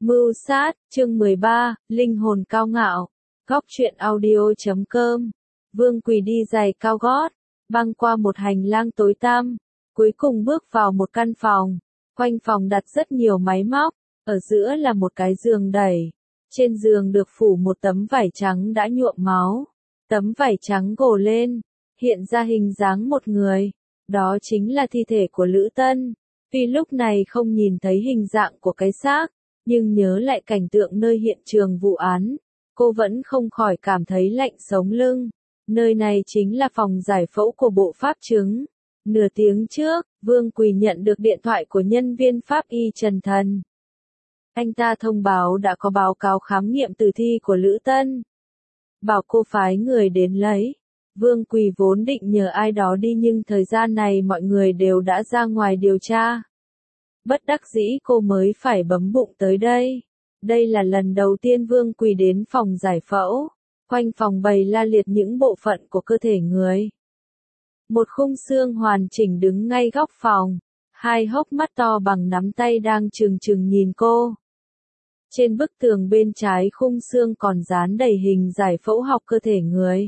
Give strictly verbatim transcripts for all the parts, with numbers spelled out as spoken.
Mưu sát, chương mười ba, linh hồn cao ngạo. Góc truyện audio chấm com. Vương Quỳ đi giày cao gót, băng qua một hành lang tối tăm, cuối cùng bước vào một căn phòng. Quanh phòng đặt rất nhiều máy móc, ở giữa là một cái giường đẩy. Trên giường được phủ một tấm vải trắng đã nhuộm máu. Tấm vải trắng gồ lên, hiện ra hình dáng một người. Đó chính là thi thể của Lữ Tân. Tuy lúc này không nhìn thấy hình dạng của cái xác, nhưng nhớ lại cảnh tượng nơi hiện trường vụ án, cô vẫn không khỏi cảm thấy lạnh sống lưng. Nơi này chính là phòng giải phẫu của bộ pháp chứng. Nửa tiếng trước, Vương Quỳ nhận được điện thoại của nhân viên pháp y Trần Thần. Anh ta thông báo đã có báo cáo khám nghiệm tử thi của Lữ Tân. Bảo cô phái người đến lấy. Vương Quỳ vốn định nhờ ai đó đi nhưng thời gian này mọi người đều đã ra ngoài điều tra. Bất đắc dĩ cô mới phải bấm bụng tới đây. Đây là lần đầu tiên Vương Quỳ đến phòng giải phẫu. Quanh phòng bày la liệt những bộ phận của cơ thể người. Một khung xương hoàn chỉnh đứng ngay góc phòng. Hai hốc mắt to bằng nắm tay đang trừng trừng nhìn cô. Trên bức tường bên trái khung xương còn dán đầy hình giải phẫu học cơ thể người.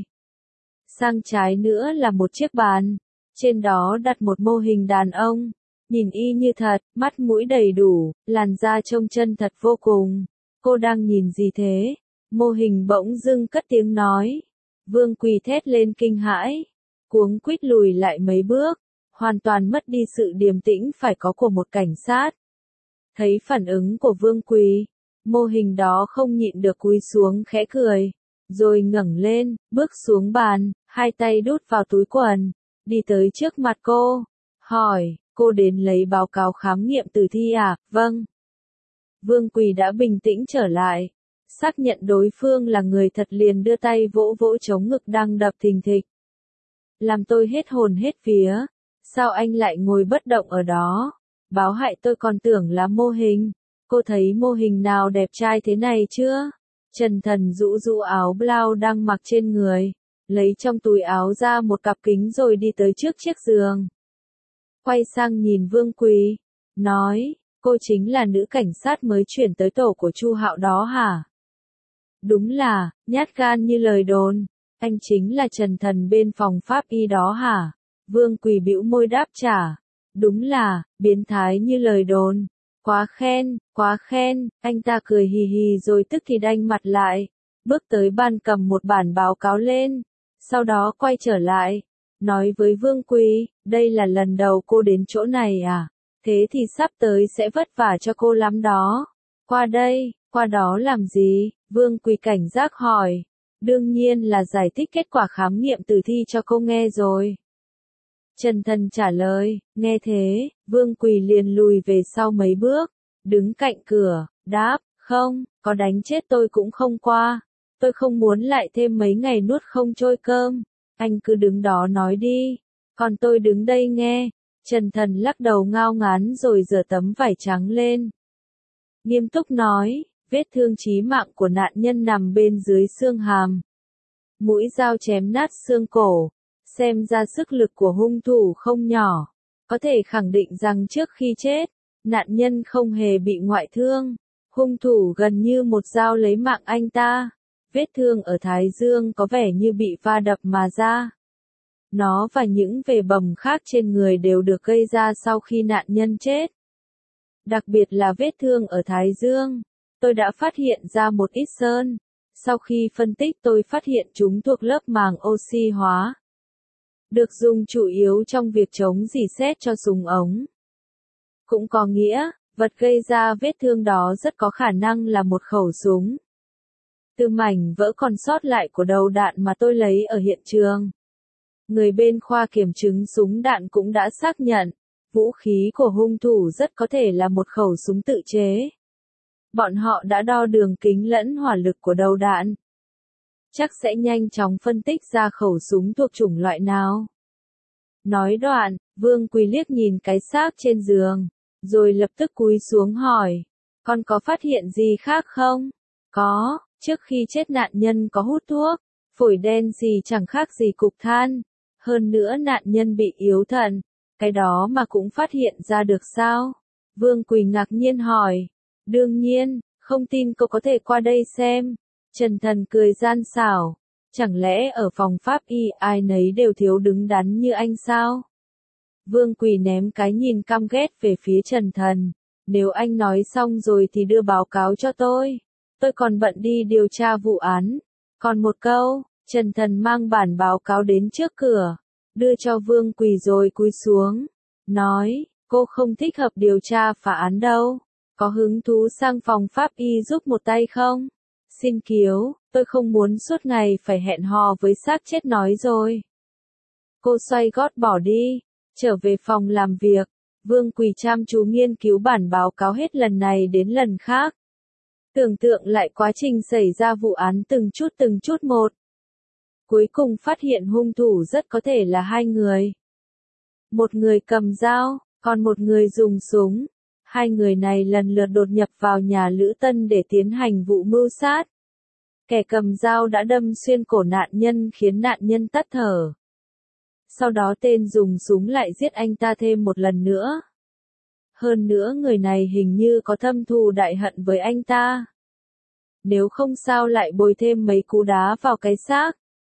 Sang trái nữa là một chiếc bàn. Trên đó đặt một mô hình đàn ông. Nhìn y như thật, mắt mũi đầy đủ, làn da trông chân thật vô cùng. Cô đang nhìn gì thế? Mô hình bỗng dưng cất tiếng nói. Vương Quỳ thét lên kinh hãi. Cuống quýt lùi lại mấy bước. Hoàn toàn mất đi sự điềm tĩnh phải có của một cảnh sát. Thấy phản ứng của Vương Quỳ, mô hình đó không nhịn được cúi xuống khẽ cười. Rồi ngẩng lên, bước xuống bàn, hai tay đút vào túi quần. Đi tới trước mặt cô. Hỏi. Cô đến lấy báo cáo khám nghiệm tử thi à? Vâng. Vương Quỳ đã bình tĩnh trở lại. Xác nhận đối phương là người thật liền đưa tay vỗ vỗ trống ngực đang đập thình thịch. Làm tôi hết hồn hết vía. Sao anh lại ngồi bất động ở đó? Báo hại tôi còn tưởng là mô hình. Cô thấy mô hình nào đẹp trai thế này chưa? Trần Thần rũ rũ áo blau đang mặc trên người. Lấy trong túi áo ra một cặp kính rồi đi tới trước chiếc giường. Quay sang nhìn Vương Quỳ, nói, cô chính là nữ cảnh sát mới chuyển tới tổ của Chu Hạo đó hả? Đúng là, nhát gan như lời đồn, anh chính là Trần Thần bên phòng pháp y đó hả? Vương Quỳ bĩu môi đáp trả, đúng là, biến thái như lời đồn, quá khen, quá khen, anh ta cười hì hì rồi tức thì đanh mặt lại, bước tới bàn cầm một bản báo cáo lên, sau đó quay trở lại. Nói với Vương Quỳ, đây là lần đầu cô đến chỗ này à? Thế thì sắp tới sẽ vất vả cho cô lắm đó. Qua đây, qua đó làm gì? Vương Quỳ cảnh giác hỏi. Đương nhiên là giải thích kết quả khám nghiệm tử thi cho cô nghe rồi. Trần Thần trả lời, nghe thế, Vương Quỳ liền lùi về sau mấy bước, đứng cạnh cửa, đáp, không, có đánh chết tôi cũng không qua. Tôi không muốn lại thêm mấy ngày nuốt không trôi cơm. Anh cứ đứng đó nói đi, còn tôi đứng đây nghe. Trần Thần lắc đầu ngao ngán rồi giở tấm vải trắng lên. Nghiêm túc nói, vết thương chí mạng của nạn nhân nằm bên dưới xương hàm. Mũi dao chém nát xương cổ, xem ra sức lực của hung thủ không nhỏ. Có thể khẳng định rằng trước khi chết, nạn nhân không hề bị ngoại thương. Hung thủ gần như một dao lấy mạng anh ta. Vết thương ở thái dương có vẻ như bị va đập mà ra. Nó và những vết bầm khác trên người đều được gây ra sau khi nạn nhân chết. Đặc biệt là vết thương ở thái dương. Tôi đã phát hiện ra một ít sơn. Sau khi phân tích tôi phát hiện chúng thuộc lớp màng oxy hóa. Được dùng chủ yếu trong việc chống rỉ sét cho súng ống. Cũng có nghĩa, vật gây ra vết thương đó rất có khả năng là một khẩu súng. Từ mảnh vỡ còn sót lại của đầu đạn mà tôi lấy ở hiện trường. Người bên khoa kiểm chứng súng đạn cũng đã xác nhận, vũ khí của hung thủ rất có thể là một khẩu súng tự chế. Bọn họ đã đo đường kính lẫn hỏa lực của đầu đạn. Chắc sẽ nhanh chóng phân tích ra khẩu súng thuộc chủng loại nào. Nói đoạn, Vương Quỳ liếc nhìn cái xác trên giường, rồi lập tức cúi xuống hỏi, con có phát hiện gì khác không? Có. Trước khi chết nạn nhân có hút thuốc, phổi đen gì chẳng khác gì cục than. Hơn nữa nạn nhân bị yếu thận, cái đó mà cũng phát hiện ra được sao? Vương Quỳ ngạc nhiên hỏi. Đương nhiên, Không tin cô có thể qua đây xem. Trần Thần cười gian xảo. Chẳng lẽ ở phòng pháp y ai nấy đều thiếu đứng đắn như anh sao? Vương Quỳ ném cái nhìn căm ghét về phía Trần Thần. Nếu anh nói xong rồi thì đưa báo cáo cho tôi. Tôi còn bận đi điều tra vụ án. Còn một câu, Trần Thần mang bản báo cáo đến trước cửa, đưa cho Vương Quỳ rồi cúi xuống. Nói, cô không thích hợp điều tra phá án đâu. Có hứng thú sang phòng pháp y giúp một tay không? Xin kiếu, tôi không muốn suốt ngày phải hẹn hò với xác chết nói rồi. Cô xoay gót bỏ đi, trở về phòng làm việc. Vương Quỳ chăm chú nghiên cứu bản báo cáo hết lần này đến lần khác. Tưởng tượng lại quá trình xảy ra vụ án từng chút từng chút một. Cuối cùng phát hiện hung thủ rất có thể là hai người. Một người cầm dao, còn một người dùng súng. Hai người này lần lượt đột nhập vào nhà Lữ Tân để tiến hành vụ mưu sát. Kẻ cầm dao đã đâm xuyên cổ nạn nhân khiến nạn nhân tắt thở. Sau đó tên dùng súng lại giết anh ta thêm một lần nữa. Hơn nữa người này hình như có thâm thù đại hận với anh ta. Nếu không sao lại bồi thêm mấy cú đá vào cái xác.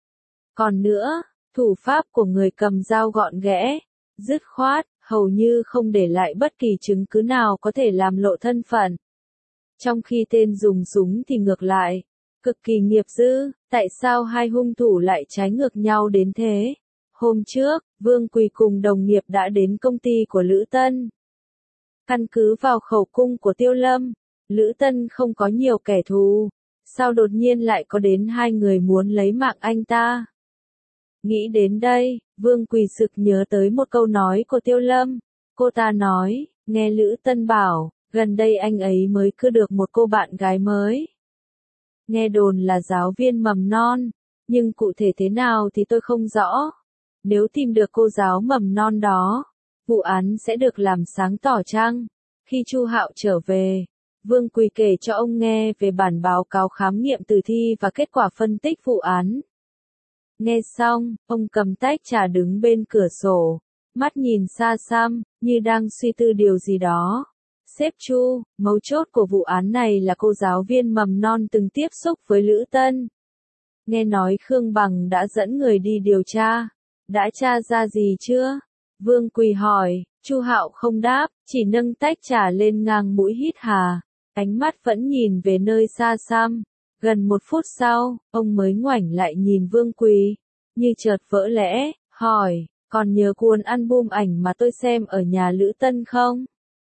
Còn nữa, thủ pháp của người cầm dao gọn ghẽ, dứt khoát, hầu như không để lại bất kỳ chứng cứ nào có thể làm lộ thân phận. Trong khi tên dùng súng thì ngược lại, cực kỳ nghiệp dư, tại sao hai hung thủ lại trái ngược nhau đến thế? Hôm trước, Vương Quỳ cùng đồng nghiệp đã đến công ty của Lữ Tân. Căn cứ vào khẩu cung của Tiêu Lâm, Lữ Tân không có nhiều kẻ thù, sao đột nhiên lại có đến hai người muốn lấy mạng anh ta? Nghĩ đến đây, Vương Quỳ sực nhớ tới một câu nói của Tiêu Lâm. Cô ta nói, nghe Lữ Tân bảo, gần đây anh ấy mới cưa được một cô bạn gái mới. Nghe đồn là giáo viên mầm non, nhưng cụ thể thế nào thì tôi không rõ. Nếu tìm được cô giáo mầm non đó, vụ án sẽ được làm sáng tỏ chăng? Khi Chu Hạo trở về, Vương Quỳ kể cho ông nghe về bản báo cáo khám nghiệm tử thi và kết quả phân tích vụ án. Nghe xong, ông cầm tách trà đứng bên cửa sổ, mắt nhìn xa xăm, như đang suy tư điều gì đó. Sếp Chu, mấu chốt của vụ án này là cô giáo viên mầm non từng tiếp xúc với Lữ Tân. Nghe nói Khương Bằng đã dẫn người đi điều tra. Đã tra ra gì chưa? Vương Quỳ hỏi. Chu Hạo không đáp, chỉ nâng tách trà lên ngang mũi hít hà. Ánh mắt vẫn nhìn về nơi xa xăm. Gần một phút sau, ông mới ngoảnh lại nhìn Vương Quỳ, như chợt vỡ lẽ, hỏi, còn nhớ cuốn album ảnh mà tôi xem ở nhà Lữ Tân không?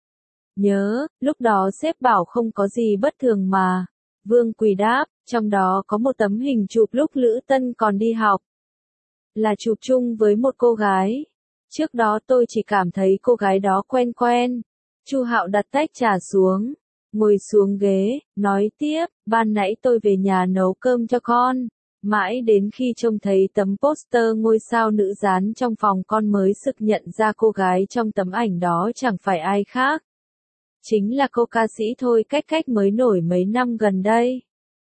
Nhớ, lúc đó sếp bảo không có gì bất thường mà. Vương Quỳ đáp, trong đó có một tấm hình chụp lúc Lữ Tân còn đi học. Là chụp chung với một cô gái. Trước đó tôi chỉ cảm thấy cô gái đó quen quen. Chu Hạo đặt tách trà xuống, ngồi xuống ghế, nói tiếp, ban nãy tôi về nhà nấu cơm cho con. Mãi đến khi trông thấy tấm poster ngôi sao nữ dán trong phòng con mới sực nhận ra cô gái trong tấm ảnh đó chẳng phải ai khác. Chính là cô ca sĩ Thôi Cách Cách mới nổi mấy năm gần đây.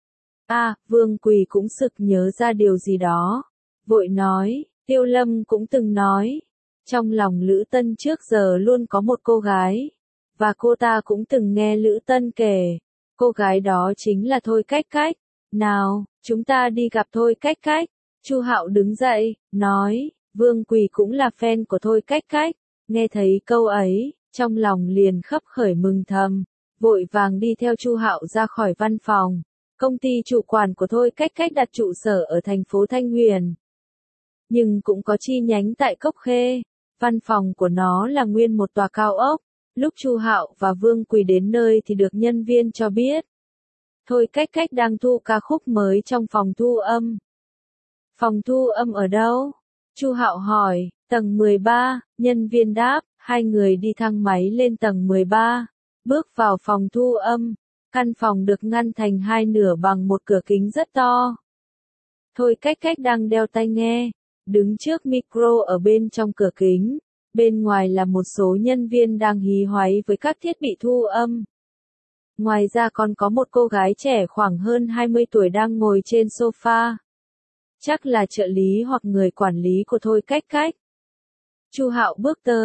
À, Vương Quỳ cũng sực nhớ ra điều gì đó. Vội nói, Tiêu Lâm cũng từng nói. Trong lòng Lữ Tân trước giờ luôn có một cô gái. Và cô ta cũng từng nghe Lữ Tân kể. Cô gái đó chính là Thôi Cách Cách. Nào, chúng ta đi gặp Thôi Cách Cách. Chu Hạo đứng dậy, nói, Vương Quỳ cũng là fan của Thôi Cách Cách. Nghe thấy câu ấy, trong lòng liền khấp khởi mừng thầm, vội vàng đi theo Chu Hạo ra khỏi văn phòng. Công ty chủ quản của Thôi Cách Cách đặt trụ sở ở thành phố Thanh Huyền, nhưng cũng có chi nhánh tại Cốc Khê. Văn phòng của nó là nguyên một tòa cao ốc. Lúc Chu Hạo và Vương Quỳ đến nơi thì được nhân viên cho biết, Thôi Cách Cách đang thu ca khúc mới trong phòng thu âm. Phòng thu âm ở đâu? Chu Hạo hỏi. Tầng mười ba, nhân viên đáp. Hai người đi thang máy lên tầng mười ba, bước vào phòng thu âm. Căn phòng được ngăn thành hai nửa bằng một cửa kính rất to. Thôi Cách Cách đang đeo tai nghe, đứng trước micro ở bên trong cửa kính. Bên ngoài là một số nhân viên đang hí hoáy với các thiết bị thu âm. Ngoài ra còn có một cô gái trẻ khoảng hơn hai mươi tuổi đang ngồi trên sofa. Chắc là trợ lý hoặc người quản lý của Thôi Cách Cách. Chu Hạo bước tới,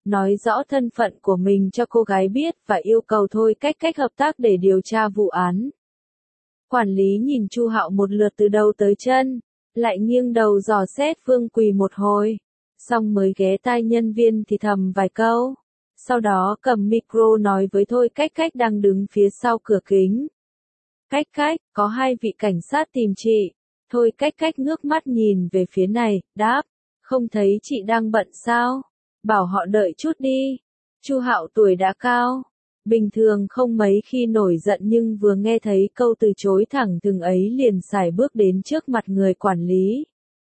nói rõ thân phận của mình cho cô gái biết và yêu cầu Thôi Cách Cách hợp tác để điều tra vụ án. Quản lý nhìn Chu Hạo một lượt từ đầu tới chân, lại nghiêng đầu dò xét Vương Quỳ một hồi, xong mới ghé tai nhân viên thì thầm vài câu. Sau đó cầm micro nói với Thôi Cách Cách đang đứng phía sau cửa kính. Cách Cách, có hai vị cảnh sát tìm chị. Thôi Cách Cách ngước mắt nhìn về phía này, đáp, không thấy chị đang bận sao? Bảo họ đợi chút đi. Chu Hạo tuổi đã cao, bình thường không mấy khi nổi giận nhưng vừa nghe thấy câu từ chối thẳng thừng ấy liền sải bước đến trước mặt người quản lý.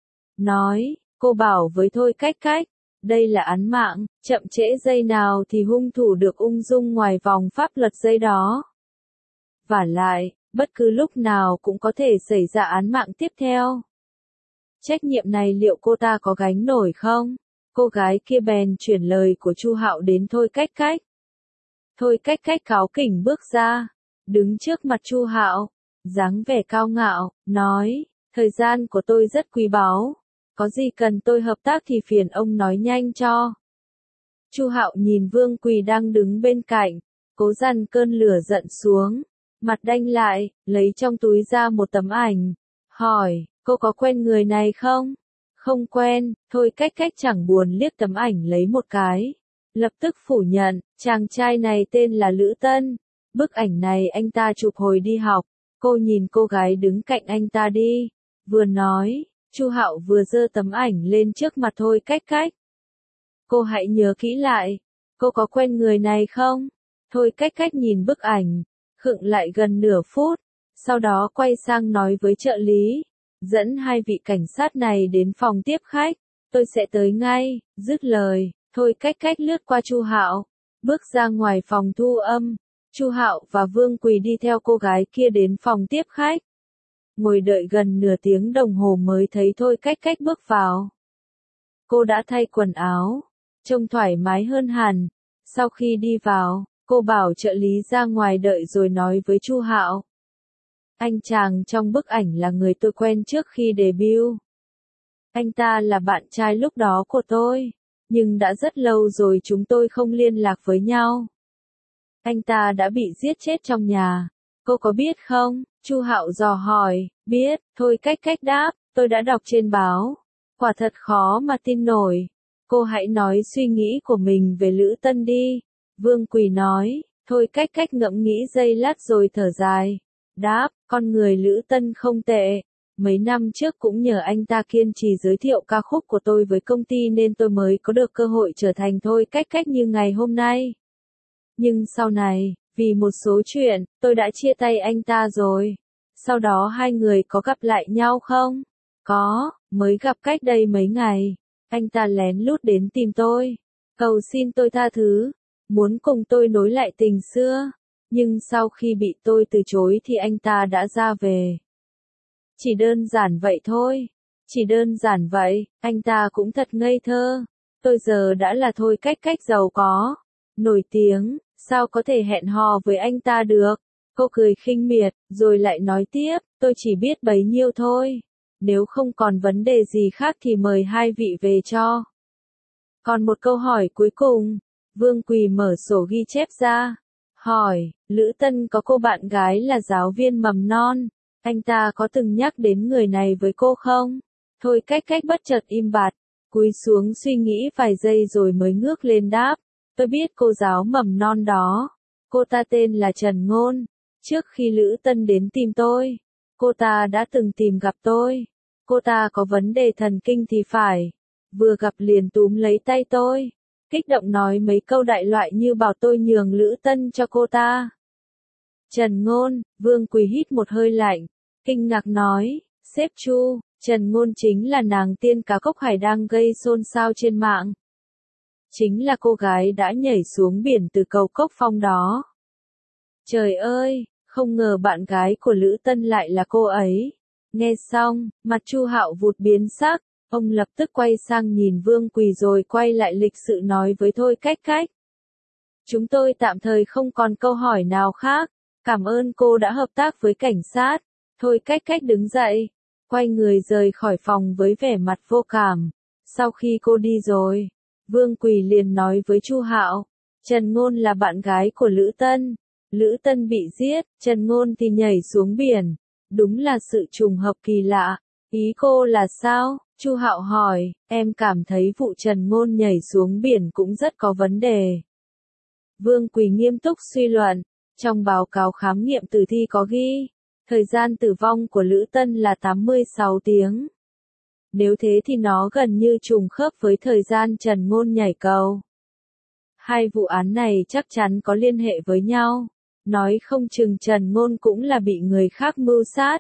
Nói, cô bảo với Thôi Cách Cách, đây là án mạng, chậm trễ giây nào thì hung thủ được ung dung ngoài vòng pháp luật giây đó. Vả lại, bất cứ lúc nào cũng có thể xảy ra án mạng tiếp theo. Trách nhiệm này liệu cô ta có gánh nổi không? Cô gái kia bèn chuyển lời của Chu Hạo đến Thôi Cách Cách. Thôi Cách Cách cáu kỉnh bước ra, đứng trước mặt Chu Hạo, dáng vẻ cao ngạo, nói, thời gian của tôi rất quý báu, có gì cần tôi hợp tác thì phiền ông nói nhanh cho. Chu Hạo nhìn Vương Quỳ đang đứng bên cạnh, cố dằn cơn lửa giận xuống, mặt đanh lại, lấy trong túi ra một tấm ảnh, hỏi, cô có quen người này không? Không quen. Thôi Cách Cách chẳng buồn liếc tấm ảnh lấy một cái, lập tức phủ nhận, chàng trai này tên là Lữ Tân, bức ảnh này anh ta chụp hồi đi học, cô nhìn cô gái đứng cạnh anh ta đi. Vừa nói, Chu Hạo vừa giơ tấm ảnh lên trước mặt Thôi Cách Cách. Cô hãy nhớ kỹ lại, cô có quen người này không? Thôi Cách Cách nhìn bức ảnh, khựng lại gần nửa phút, sau đó quay sang nói với trợ lý, dẫn hai vị cảnh sát này đến phòng tiếp khách, tôi sẽ tới ngay. Dứt lời, Thôi Cách Cách lướt qua Chu Hạo, bước ra ngoài phòng thu âm. Chu Hạo và Vương Quỳ đi theo cô gái kia đến phòng tiếp khách. Ngồi đợi gần nửa tiếng đồng hồ mới thấy Thôi Cách Cách bước vào. Cô đã thay quần áo, trông thoải mái hơn hẳn. Sau khi đi vào, cô bảo trợ lý ra ngoài đợi rồi nói với Chu Hạo. Anh chàng trong bức ảnh là người tôi quen trước khi debut. Anh ta là bạn trai lúc đó của tôi, nhưng đã rất lâu rồi chúng tôi không liên lạc với nhau. Anh ta đã bị giết chết trong nhà, cô có biết không? Chu Hạo dò hỏi. Biết. Thôi Cách Cách đáp, tôi đã đọc trên báo. Quả thật khó mà tin nổi. Cô hãy nói suy nghĩ của mình về Lữ Tân đi. Vương Quỳ nói. Thôi Cách Cách ngẫm nghĩ giây lát rồi thở dài. Đáp, con người Lữ Tân không tệ. Mấy năm trước cũng nhờ anh ta kiên trì giới thiệu ca khúc của tôi với công ty nên tôi mới có được cơ hội trở thành Thôi Cách Cách như ngày hôm nay. Nhưng sau này, vì một số chuyện, tôi đã chia tay anh ta rồi. Sau đó hai người có gặp lại nhau không? Có, mới gặp cách đây mấy ngày. Anh ta lén lút đến tìm tôi, cầu xin tôi tha thứ, muốn cùng tôi nối lại tình xưa. Nhưng sau khi bị tôi từ chối thì anh ta đã ra về. Chỉ đơn giản vậy thôi. Chỉ đơn giản vậy, anh ta cũng thật ngây thơ. Tôi giờ đã là Thôi Cách Cách giàu có, nổi tiếng, sao có thể hẹn hò với anh ta được? Cô cười khinh miệt, rồi lại nói tiếp, tôi chỉ biết bấy nhiêu thôi. Nếu không còn vấn đề gì khác thì mời hai vị về cho. Còn một câu hỏi cuối cùng. Vương Quỳ mở sổ ghi chép ra. Hỏi, Lữ Tân có cô bạn gái là giáo viên mầm non. Anh ta có từng nhắc đến người này với cô không? Thôi Cách Cách bất chợt im bặt, cúi xuống suy nghĩ vài giây rồi mới ngước lên đáp. Tôi biết cô giáo mầm non đó. Cô ta tên là Trần Ngôn. Trước khi Lữ Tân đến tìm tôi, cô ta đã từng tìm gặp tôi. Cô ta có vấn đề thần kinh thì phải. Vừa gặp liền túm lấy tay tôi, kích động nói mấy câu đại loại như bảo tôi nhường Lữ Tân cho cô ta. Trần Ngôn. Vương Quỳ hít một hơi lạnh, kinh ngạc nói, sếp Chu, Trần Ngôn chính là nàng tiên cá cốc hải đang gây xôn xao trên mạng. Chính là cô gái đã nhảy xuống biển từ cầu Cốc Phong đó. Trời ơi, không ngờ bạn gái của Lữ Tân lại là cô ấy. Nghe xong, mặt Chu Hạo vụt biến sắc, ông lập tức quay sang nhìn Vương Quỳ rồi quay lại lịch sự nói với Thôi Cách Cách. Chúng tôi tạm thời không còn câu hỏi nào khác, cảm ơn cô đã hợp tác với cảnh sát. Thôi Cách Cách đứng dậy, quay người rời khỏi phòng với vẻ mặt vô cảm. Sau khi cô đi rồi, Vương Quỳ liền nói với Chu Hạo, Trần Ngôn là bạn gái của Lữ Tân. Lữ Tân bị giết, Trần Ngôn thì nhảy xuống biển. Đúng là sự trùng hợp kỳ lạ. Ý cô là sao? Chu Hạo hỏi, em cảm thấy vụ Trần Ngôn nhảy xuống biển cũng rất có vấn đề. Vương Quỳ nghiêm túc suy luận, trong báo cáo khám nghiệm tử thi có ghi, thời gian tử vong của Lữ Tân là tám mươi sáu tiếng. Nếu thế thì nó gần như trùng khớp với thời gian Trần Ngôn nhảy cầu. Hai vụ án này chắc chắn có liên hệ với nhau, nói không chừng Trần Ngôn cũng là bị người khác mưu sát.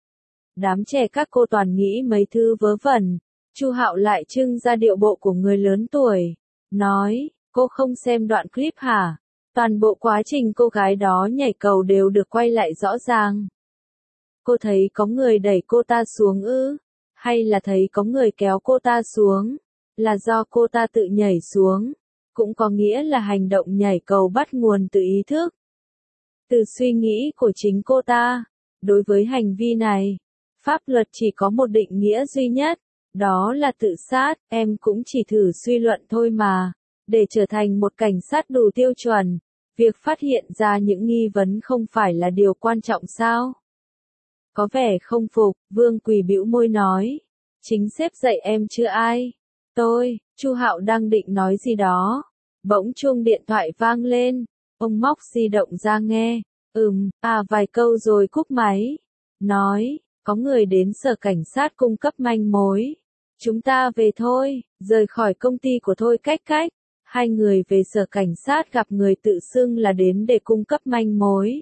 Đám trẻ các cô toàn nghĩ mấy thứ vớ vẩn, Chu Hạo lại trưng ra điệu bộ của người lớn tuổi, nói, cô không xem đoạn clip hả? Toàn bộ quá trình cô gái đó nhảy cầu đều được quay lại rõ ràng. Cô thấy có người đẩy cô ta xuống ư? Hay là thấy có người kéo cô ta xuống? Là do cô ta tự nhảy xuống? Cũng có nghĩa là hành động nhảy cầu bắt nguồn từ ý thức. Từ suy nghĩ của chính cô ta. Đối với hành vi này, pháp luật chỉ có một định nghĩa duy nhất, đó là tự sát. Em cũng chỉ thử suy luận thôi mà. Để trở thành một cảnh sát đủ tiêu chuẩn, việc phát hiện ra những nghi vấn không phải là điều quan trọng sao? Có vẻ không phục, Vương Quỳ bĩu môi nói. Chính sếp dạy em chứ ai? Tôi, Chu Hạo đang định nói gì đó. Bỗng chuông điện thoại vang lên. Ông móc di động ra nghe. Ừm, à vài câu rồi cúp máy. Nói, có người đến sở cảnh sát cung cấp manh mối. Chúng ta về thôi, rời khỏi công ty của Thôi Cách Cách. Hai người về sở cảnh sát gặp người tự xưng là đến để cung cấp manh mối.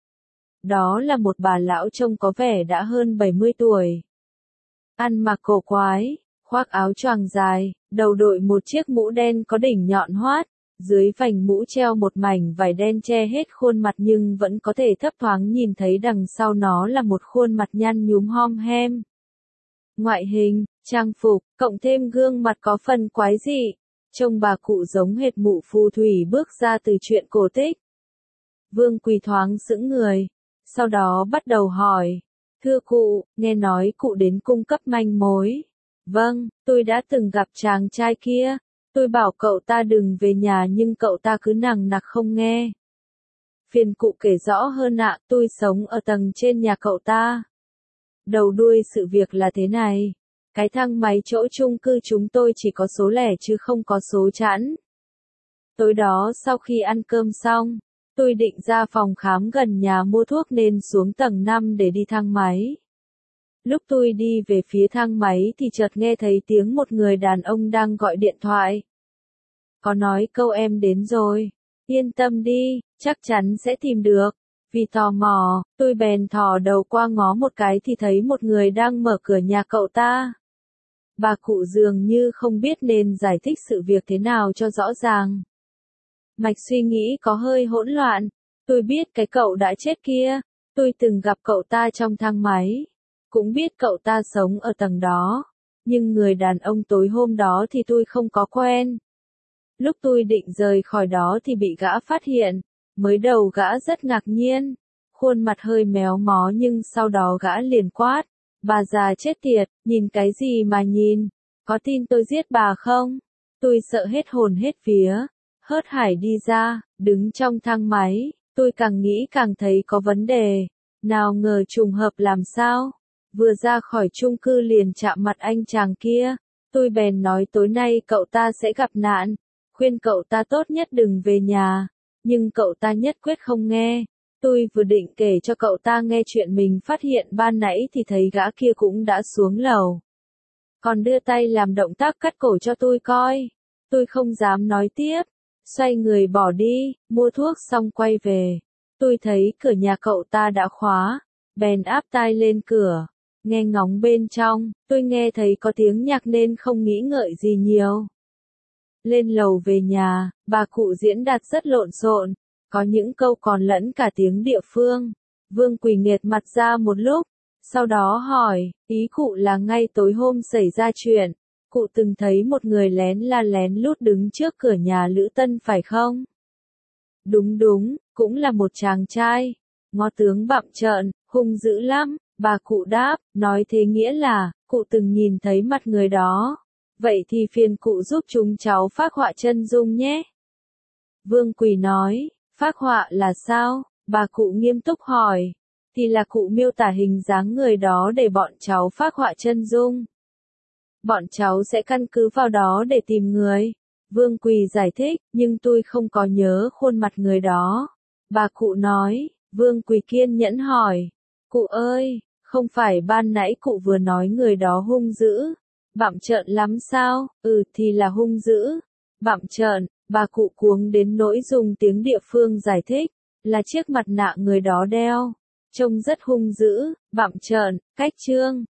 Đó là một bà lão trông có vẻ đã hơn bảy mươi tuổi. Ăn mặc cổ quái, khoác áo choàng dài, đầu đội một chiếc mũ đen có đỉnh nhọn hoắt, dưới vành mũ treo một mảnh vải đen che hết khuôn mặt nhưng vẫn có thể thấp thoáng nhìn thấy đằng sau nó là một khuôn mặt nhăn nhúm hom hem. Ngoại hình, trang phục, cộng thêm gương mặt có phần quái dị, trông bà cụ giống hệt mụ phù thủy bước ra từ truyện cổ tích. Vương Quỳ thoáng sững người, sau đó bắt đầu hỏi, thưa cụ, nghe nói cụ đến cung cấp manh mối. Vâng, tôi đã từng gặp chàng trai kia, tôi bảo cậu ta đừng về nhà nhưng cậu ta cứ nằng nặc không nghe. Phiền cụ kể rõ hơn ạ, tôi sống ở tầng trên nhà cậu ta. Đầu đuôi sự việc là thế này. Cái thang máy chỗ chung cư chúng tôi chỉ có số lẻ chứ không có số chẵn. Tối đó sau khi ăn cơm xong, tôi định ra phòng khám gần nhà mua thuốc nên xuống tầng năm để đi thang máy. Lúc tôi đi về phía thang máy thì chợt nghe thấy tiếng một người đàn ông đang gọi điện thoại. Có nói câu em đến rồi. Yên tâm đi, chắc chắn sẽ tìm được. Vì tò mò, tôi bèn thò đầu qua ngó một cái thì thấy một người đang mở cửa nhà cậu ta. Bà cụ dường như không biết nên giải thích sự việc thế nào cho rõ ràng. Mạch suy nghĩ có hơi hỗn loạn. Tôi biết cái cậu đã chết kia. Tôi từng gặp cậu ta trong thang máy. Cũng biết cậu ta sống ở tầng đó. Nhưng người đàn ông tối hôm đó thì tôi không có quen. Lúc tôi định rời khỏi đó thì bị gã phát hiện. Mới đầu gã rất ngạc nhiên. Khuôn mặt hơi méo mó nhưng sau đó gã liền quát. Bà già chết tiệt, nhìn cái gì mà nhìn? Có tin tôi giết bà không? Tôi sợ hết hồn hết vía. Hớt hải đi ra, đứng trong thang máy. Tôi càng nghĩ càng thấy có vấn đề. Nào ngờ trùng hợp làm sao? Vừa ra khỏi chung cư liền chạm mặt anh chàng kia. Tôi bèn nói tối nay cậu ta sẽ gặp nạn. Khuyên cậu ta tốt nhất đừng về nhà. Nhưng cậu ta nhất quyết không nghe. Tôi vừa định kể cho cậu ta nghe chuyện mình phát hiện ban nãy thì thấy gã kia cũng đã xuống lầu. Còn đưa tay làm động tác cắt cổ cho tôi coi. Tôi không dám nói tiếp. Xoay người bỏ đi, mua thuốc xong quay về. Tôi thấy cửa nhà cậu ta đã khóa. Bèn áp tai lên cửa. Nghe ngóng bên trong, tôi nghe thấy có tiếng nhạc nên không nghĩ ngợi gì nhiều. Lên lầu về nhà, bà cụ diễn đạt rất lộn xộn. Có những câu còn lẫn cả tiếng địa phương. Vương Quỳ nghệt mặt ra một lúc. Sau đó hỏi, ý cụ là ngay tối hôm xảy ra chuyện. Cụ từng thấy một người lén la lén lút đứng trước cửa nhà Lữ Tân phải không? Đúng đúng, cũng là một chàng trai. Ngó tướng bặm trợn, hung dữ lắm. Bà cụ đáp, nói thế nghĩa là, cụ từng nhìn thấy mặt người đó. Vậy thì phiền cụ giúp chúng cháu phác họa chân dung nhé. Vương Quỳ nói, phác họa là sao? Bà cụ nghiêm túc hỏi. Thì là cụ miêu tả hình dáng người đó để bọn cháu phác họa chân dung. Bọn cháu sẽ căn cứ vào đó để tìm người. Vương Quỳ giải thích, nhưng tôi không có nhớ khuôn mặt người đó. Bà cụ nói, Vương Quỳ kiên nhẫn hỏi. Cụ ơi, không phải ban nãy cụ vừa nói người đó hung dữ, bặm trợn lắm sao? Ừ thì là hung dữ, bặm trợn. Bà cụ cuống đến nỗi dùng tiếng địa phương giải thích, là chiếc mặt nạ người đó đeo. Trông rất hung dữ, bặm trợn, cách trương.